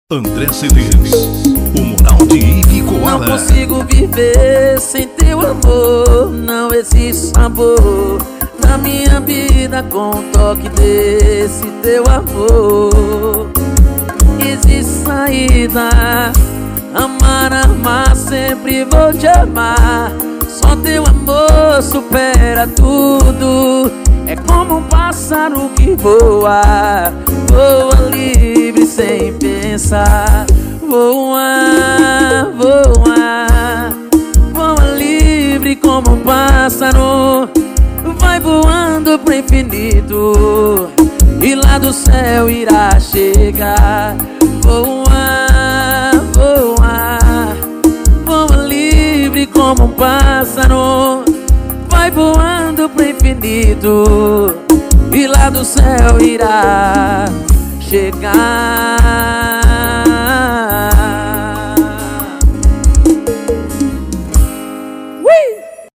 André Cedês, o moral de Ivy Koala. Não consigo viver sem teu amor. Não existe sabor na minha vida com o toque desse teu amor. Existe saída, amar, amar, sempre vou te amar. Só teu amor supera tudo. É como um pássaro que voa, voa livre sem pensar. Voa, voa, voa livre como um pássaro. Vai voando pro infinito e lá do céu irá chegar. Voa, voa, voa livre como um pássaro. Vai voando pro infinito e lá do céu irá chegar.